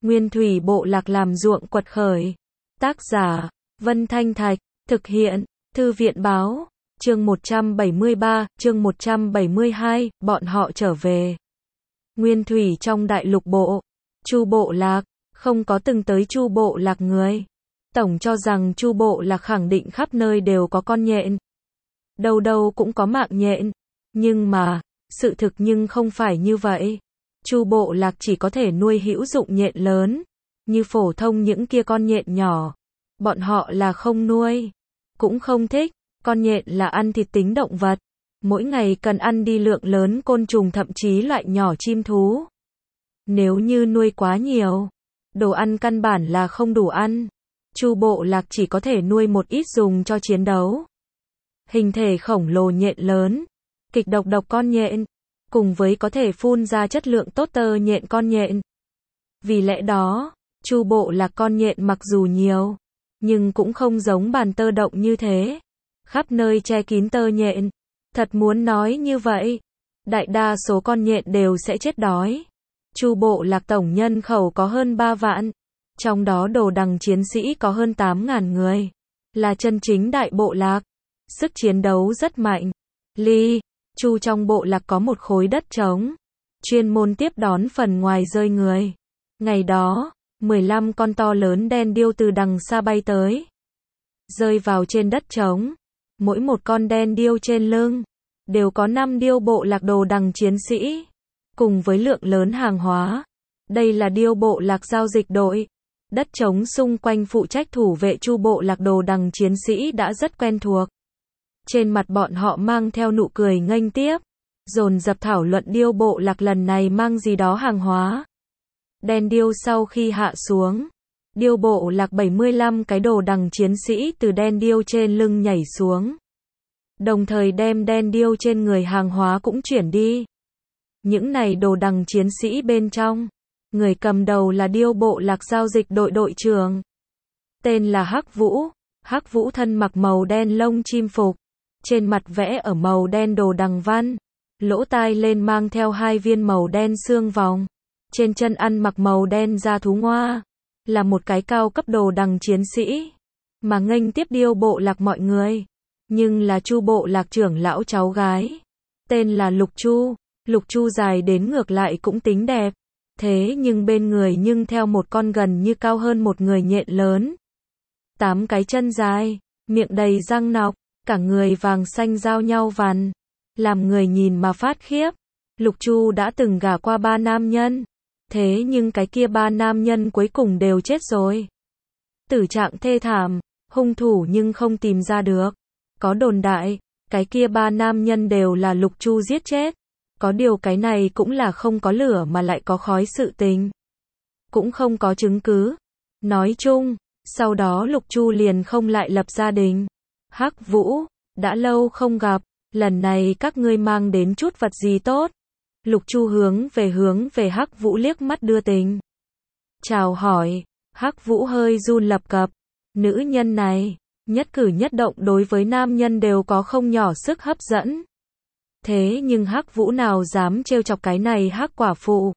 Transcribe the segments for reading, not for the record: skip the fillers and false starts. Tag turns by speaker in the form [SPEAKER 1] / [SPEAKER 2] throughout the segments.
[SPEAKER 1] Nguyên thủy bộ lạc làm ruộng quật khởi. Tác giả, Vân Thanh Thạch, thực hiện, Thư viện báo, chương 173, chương 172, bọn họ trở về. Nguyên thủy trong đại lục bộ, Chu bộ lạc, không có từng tới Chu bộ lạc người. Tổng cho rằng Chu bộ lạc khẳng định khắp nơi đều có con nhện. Đâu đâu cũng có mạng nhện. Nhưng mà, sự thực nhưng không phải như vậy. Chu bộ lạc chỉ có thể nuôi hữu dụng nhện lớn, như phổ thông những kia con nhện nhỏ. Bọn họ là không nuôi, cũng không thích. Con nhện là ăn thịt tính động vật, mỗi ngày cần ăn đi lượng lớn côn trùng thậm chí loại nhỏ chim thú. Nếu như nuôi quá nhiều, đồ ăn căn bản là không đủ ăn. Chu bộ lạc chỉ có thể nuôi một ít dùng cho chiến đấu. Hình thể khổng lồ nhện lớn, kịch độc con nhện, cùng với có thể phun ra chất lượng tốt tơ nhện con nhện. Vì lẽ đó, Chu bộ lạc con nhện mặc dù nhiều, nhưng cũng không giống bàn tơ động như thế, khắp nơi che kín tơ nhện. Thật muốn nói như vậy, đại đa số con nhện đều sẽ chết đói. Chu bộ lạc tổng nhân khẩu có hơn 3 vạn, trong đó đồ đằng chiến sĩ có hơn 8.000 người, là chân chính đại bộ lạc, sức chiến đấu rất mạnh. Chu trong bộ lạc có một khối đất trống, chuyên môn tiếp đón phần ngoài rơi người. Ngày đó, 15 con to lớn đen điêu từ đằng xa bay tới, rơi vào trên đất trống. Mỗi một con đen điêu trên lưng đều có 5 điêu bộ lạc đồ đằng chiến sĩ, cùng với lượng lớn hàng hóa. Đây là điêu bộ lạc giao dịch đội. Đất trống xung quanh phụ trách thủ vệ Chu bộ lạc đồ đằng chiến sĩ đã rất quen thuộc. Trên mặt bọn họ mang theo nụ cười nghênh tiếp, dồn dập thảo luận điêu bộ lạc lần này mang gì đó hàng hóa. Đen điêu sau khi hạ xuống, điêu bộ lạc 75 cái đồ đằng chiến sĩ từ đen điêu trên lưng nhảy xuống, đồng thời đem đen điêu trên người hàng hóa cũng chuyển đi. Những này đồ đằng chiến sĩ bên trong, người cầm đầu là điêu bộ lạc giao dịch đội đội trưởng, tên là Hắc Vũ. Hắc Vũ thân mặc màu đen lông chim phục, trên mặt vẽ ở màu đen đồ đằng văn, lỗ tai lên mang theo 2 viên màu đen xương vòng, trên chân ăn mặc màu đen da thú ngoa, là một cái cao cấp đồ đằng chiến sĩ, mà nghênh tiếp điêu bộ lạc mọi người, nhưng là Chu bộ lạc trưởng lão cháu gái, tên là Lục Chu. Lục Chu dài đến ngược lại cũng tính đẹp, thế nhưng bên người nhưng theo một con gần như cao hơn một người nhện lớn. 8 cái chân dài, miệng đầy răng nọc, cả người vàng xanh giao nhau vằn, làm người nhìn mà phát khiếp. Lục Chu đã từng gả qua 3 nam nhân, thế nhưng cái kia 3 nam nhân cuối cùng đều chết rồi. Tử trạng thê thảm, hung thủ nhưng không tìm ra được. Có đồn đại, cái kia 3 nam nhân đều là Lục Chu giết chết. Có điều cái này cũng là không có lửa mà lại có khói sự tình, cũng không có chứng cứ. Nói chung, sau đó Lục Chu liền không lại lập gia đình. Hắc Vũ, đã lâu không gặp, lần này các ngươi mang đến chút vật gì tốt? Lục Chu hướng về Hắc Vũ liếc mắt đưa tình, chào hỏi. Hắc Vũ hơi run lập cập, nữ nhân này, nhất cử nhất động đối với nam nhân đều có không nhỏ sức hấp dẫn. Thế nhưng Hắc Vũ nào dám trêu chọc cái này Hắc quả phụ.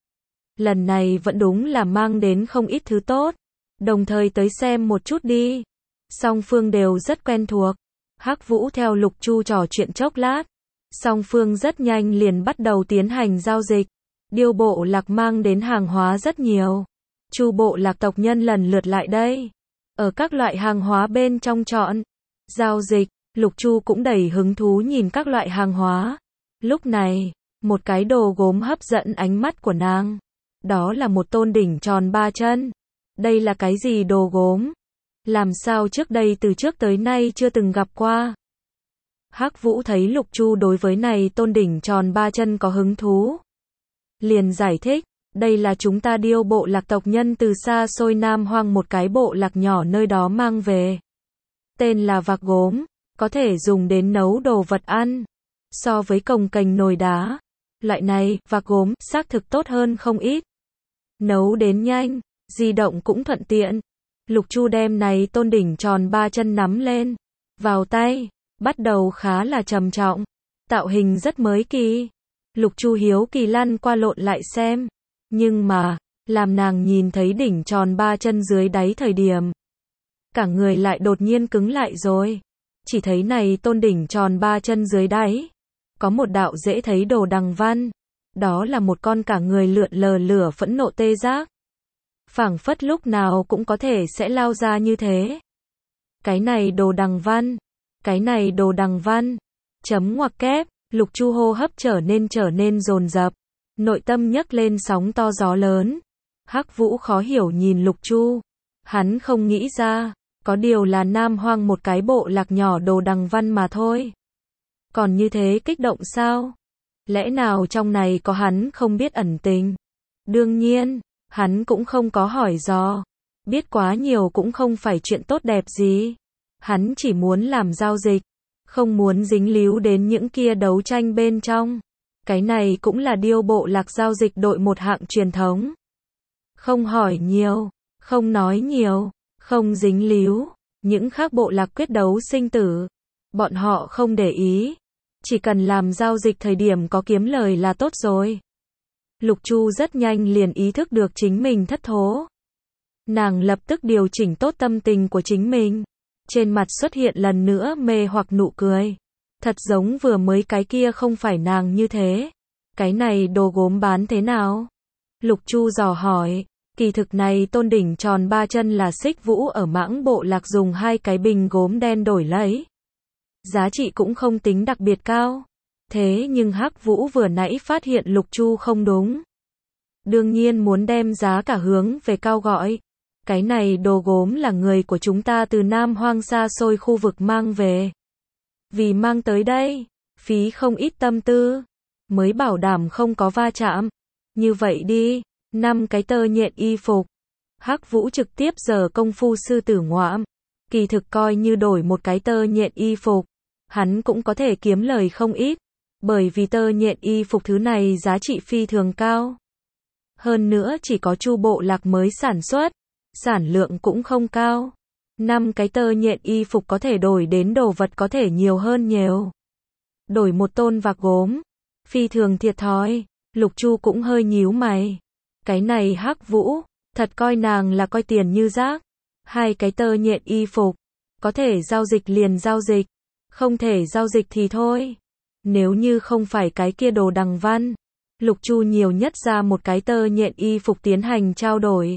[SPEAKER 1] Lần này vẫn đúng là mang đến không ít thứ tốt, đồng thời tới xem một chút đi. Song phương đều rất quen thuộc. Hắc Vũ theo Lục Chu trò chuyện chốc lát, song phương rất nhanh liền bắt đầu tiến hành giao dịch. Điêu bộ lạc mang đến hàng hóa rất nhiều, Chu bộ lạc tộc nhân lần lượt lại đây, ở các loại hàng hóa bên trong chọn, giao dịch. Lục Chu cũng đầy hứng thú nhìn các loại hàng hóa. Lúc này, một cái đồ gốm hấp dẫn ánh mắt của nàng. Đó là một tôn đỉnh tròn 3 chân. Đây là cái gì đồ gốm? Làm sao trước đây từ trước tới nay chưa từng gặp qua? Hắc Vũ thấy Lục Chu đối với này tôn đỉnh tròn 3 chân có hứng thú, liền giải thích, đây là chúng ta điêu bộ lạc tộc nhân từ xa xôi Nam Hoang một cái bộ lạc nhỏ nơi đó mang về. Tên là vạc gốm, có thể dùng đến nấu đồ vật ăn. So với cồng kềnh nồi đá, loại này, vạc gốm, xác thực tốt hơn không ít. Nấu đến nhanh, di động cũng thuận tiện. Lục Chu đem này tôn đỉnh tròn 3 chân nắm lên, vào tay, bắt đầu khá là trầm trọng. Tạo hình rất mới kỳ. Lục Chu hiếu kỳ lăn qua lộn lại xem. Nhưng mà, làm nàng nhìn thấy đỉnh tròn 3 chân dưới đáy thời điểm. Cả người lại đột nhiên cứng lại rồi. Chỉ thấy này tôn đỉnh tròn 3 chân dưới đáy. Có một đạo dễ thấy đồ đằng văn. Đó là một con cả người lượn lờ lửa phẫn nộ tê giác. Phảng phất lúc nào cũng có thể sẽ lao ra như thế. Cái này đồ đằng văn. Cái này đồ đằng văn. Chấm ngoặc kép, Lục Chu hô hấp trở nên dồn dập. Nội tâm nhấc lên sóng to gió lớn. Hắc Vũ khó hiểu nhìn Lục Chu. Hắn không nghĩ ra, có điều là Nam Hoang một cái bộ lạc nhỏ đồ đằng văn mà thôi. Còn như thế kích động sao? Lẽ nào trong này có hắn không biết ẩn tình? Đương nhiên, hắn cũng không có hỏi dò. Biết quá nhiều cũng không phải chuyện tốt đẹp gì. Hắn chỉ muốn làm giao dịch, không muốn dính líu đến những kia đấu tranh bên trong. Cái này cũng là điều bộ lạc giao dịch đội một hạng truyền thống. Không hỏi nhiều, không nói nhiều, không dính líu. Những khác bộ lạc quyết đấu sinh tử, bọn họ không để ý. Chỉ cần làm giao dịch thời điểm có kiếm lời là tốt rồi. Lục Chu rất nhanh liền ý thức được chính mình thất thố. Nàng lập tức điều chỉnh tốt tâm tình của chính mình. Trên mặt xuất hiện lần nữa mê hoặc nụ cười. Thật giống vừa mới cái kia không phải nàng như thế. Cái này đồ gốm bán thế nào? Lục Chu dò hỏi. Kỳ thực này tôn đỉnh tròn 3 chân là Xích Vũ ở Mãng bộ lạc dùng 2 cái bình gốm đen đổi lấy. Giá trị cũng không tính đặc biệt cao. Thế nhưng Hắc Vũ vừa nãy phát hiện Lục Chu không đúng. Đương nhiên muốn đem giá cả hướng về cao gọi. Cái này đồ gốm là người của chúng ta từ Nam Hoang xa xôi khu vực mang về. Vì mang tới đây, phí không ít tâm tư, mới bảo đảm không có va chạm. Như vậy đi, 5 cái tơ nhện y phục. Hắc Vũ trực tiếp giở công phu sư tử ngoạm. Kỳ thực coi như đổi một cái tơ nhện y phục, hắn cũng có thể kiếm lời không ít. Bởi vì tơ nhện y phục thứ này giá trị phi thường cao. Hơn nữa chỉ có Chu bộ lạc mới sản xuất, sản lượng cũng không cao. 5 cái tơ nhện y phục có thể đổi đến đồ vật có thể nhiều hơn nhiều. Đổi một tôn vạc gốm, phi thường thiệt thòi. Lục Chu cũng hơi nhíu mày. Cái này Hắc Vũ, thật coi nàng là coi tiền như rác. 2 cái tơ nhện y phục, có thể giao dịch liền giao dịch, không thể giao dịch thì thôi. Nếu như không phải cái kia đồ đằng văn, Lục Chu nhiều nhất ra một cái tơ nhện y phục tiến hành trao đổi.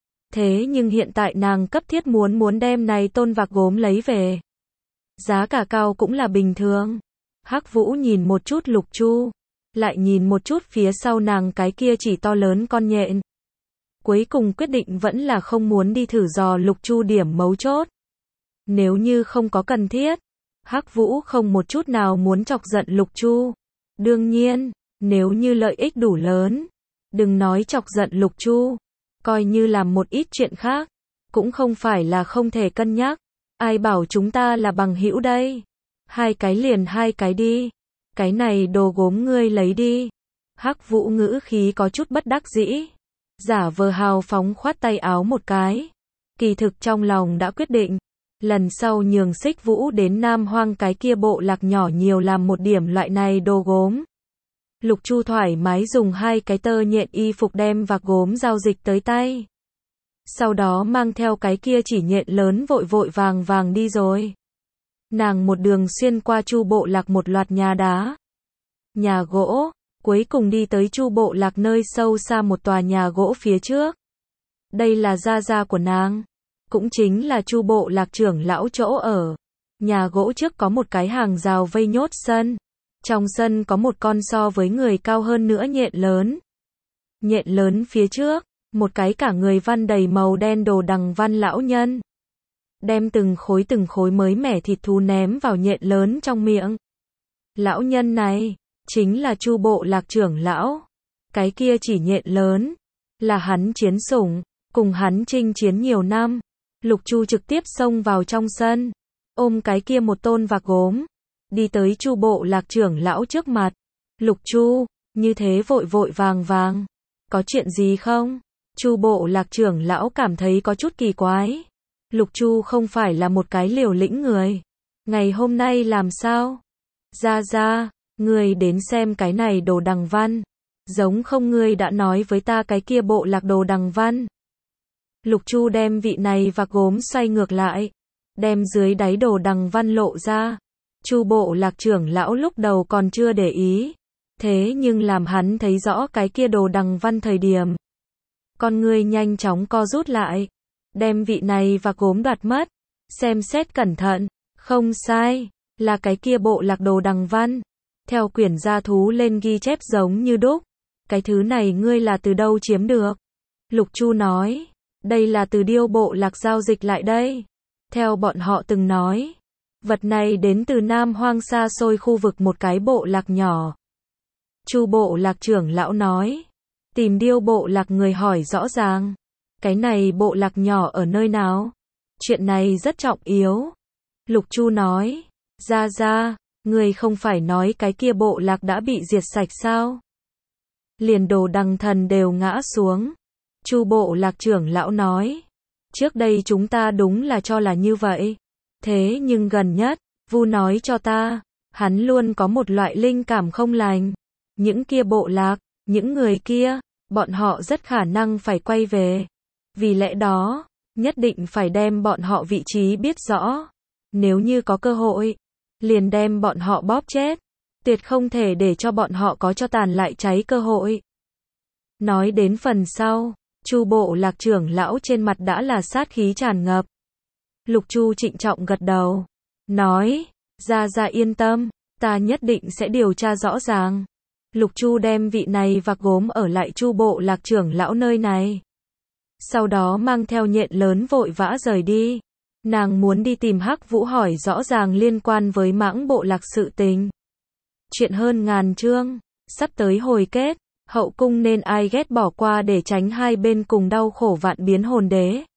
[SPEAKER 1] Thế nhưng hiện tại nàng cấp thiết muốn đem này tôn vạc gốm lấy về. Giá cả cao cũng là bình thường. Hắc Vũ nhìn một chút Lục Chu, lại nhìn một chút phía sau nàng cái kia chỉ to lớn con nhện. Cuối cùng quyết định vẫn là không muốn đi thử dò Lục Chu điểm mấu chốt. Nếu như không có cần thiết, Hắc Vũ không một chút nào muốn chọc giận Lục Chu. Đương nhiên, nếu như lợi ích đủ lớn, đừng nói chọc giận Lục Chu, coi như làm một ít chuyện khác, cũng không phải là không thể cân nhắc. Ai bảo chúng ta là bằng hữu đây? 2 cái liền 2 cái đi. Cái này đồ gốm ngươi lấy đi. Hắc Vũ ngữ khí có chút bất đắc dĩ. Giả vờ hào phóng khoát tay áo một cái. Kỳ thực trong lòng đã quyết định. Lần sau nhường Xích Vũ đến Nam Hoang cái kia bộ lạc nhỏ nhiều làm một điểm loại này đồ gốm. Lục Chu thoải mái dùng 2 cái tơ nhện y phục đem vạc gốm giao dịch tới tay. Sau đó mang theo cái kia chỉ nhện lớn vội vàng đi rồi. Nàng một đường xuyên qua Chu bộ lạc một loạt nhà đá, nhà gỗ, cuối cùng đi tới Chu bộ lạc nơi sâu xa một tòa nhà gỗ phía trước. Đây là gia gia của nàng, cũng chính là Chu bộ lạc trưởng lão chỗ ở. Nhà gỗ trước có một cái hàng rào vây nhốt sân. Trong sân có một con so với người cao hơn nữa nhện lớn. Nhện lớn phía trước, một cái cả người văn đầy màu đen đồ đằng văn lão nhân. Đem từng khối mới mẻ thịt thú ném vào nhện lớn trong miệng. Lão nhân này, chính là Chu bộ lạc trưởng lão. Cái kia chỉ nhện lớn, là hắn chiến sủng, cùng hắn chinh chiến nhiều năm. Lục Chu trực tiếp xông vào trong sân, ôm cái kia một tôn vạc gốm, đi tới Chu bộ lạc trưởng lão trước mặt. Lục Chu, như thế vội vàng, có chuyện gì không? Chu bộ lạc trưởng lão cảm thấy có chút kỳ quái. Lục Chu không phải là một cái liều lĩnh người. Ngày hôm nay làm sao? Ra, người đến xem cái này đồ đằng văn. Giống không ngươi đã nói với ta cái kia bộ lạc Đồ Đằng Văn. Lục Chu đem vị này và gốm xoay ngược lại, đem dưới đáy Đồ Đằng Văn lộ ra. Chu bộ lạc trưởng lão lúc đầu còn chưa để ý, thế nhưng làm hắn thấy rõ cái kia Đồ Đằng Văn thời điểm, con ngươi nhanh chóng co rút lại, đem vị này và gốm đoạt mất, xem xét cẩn thận, không sai, là cái kia bộ lạc Đồ Đằng Văn. Theo quyển gia thú lên ghi chép giống như đúc, cái thứ này ngươi là từ đâu chiếm được? Lục Chu nói, đây là từ Điêu bộ lạc giao dịch lại đây. Theo bọn họ từng nói, vật này đến từ Nam Hoang xa xôi khu vực một cái bộ lạc nhỏ. Chu bộ lạc trưởng lão nói, tìm Điêu bộ lạc người hỏi rõ ràng, cái này bộ lạc nhỏ ở nơi nào? Chuyện này rất trọng yếu. Lục Chu nói, ra, người không phải nói cái kia bộ lạc đã bị diệt sạch sao? Liền Đồ Đằng thần đều ngã xuống. Chu bộ lạc trưởng lão nói, trước đây chúng ta đúng là cho là như vậy. Thế nhưng gần nhất, Vu nói cho ta, hắn luôn có một loại linh cảm không lành. Những kia bộ lạc, những người kia, bọn họ rất khả năng phải quay về. Vì lẽ đó, nhất định phải đem bọn họ vị trí biết rõ. Nếu như có cơ hội, liền đem bọn họ bóp chết. Tuyệt không thể để cho bọn họ có cho tàn lại cháy cơ hội. Nói đến phần sau, Chu bộ lạc trưởng lão trên mặt đã là sát khí tràn ngập. Lục Chu trịnh trọng gật đầu, nói, ra yên tâm, ta nhất định sẽ điều tra rõ ràng. Lục Chu đem vị này và gốm ở lại Chu bộ lạc trưởng lão nơi này. Sau đó mang theo nhện lớn vội vã rời đi. Nàng muốn đi tìm Hắc Vũ hỏi rõ ràng liên quan với Mãng bộ lạc sự tình. Chuyện hơn ngàn chương, sắp tới hồi kết, hậu cung nên ai ghét bỏ qua để tránh hai bên cùng đau khổ vạn biến hồn đế.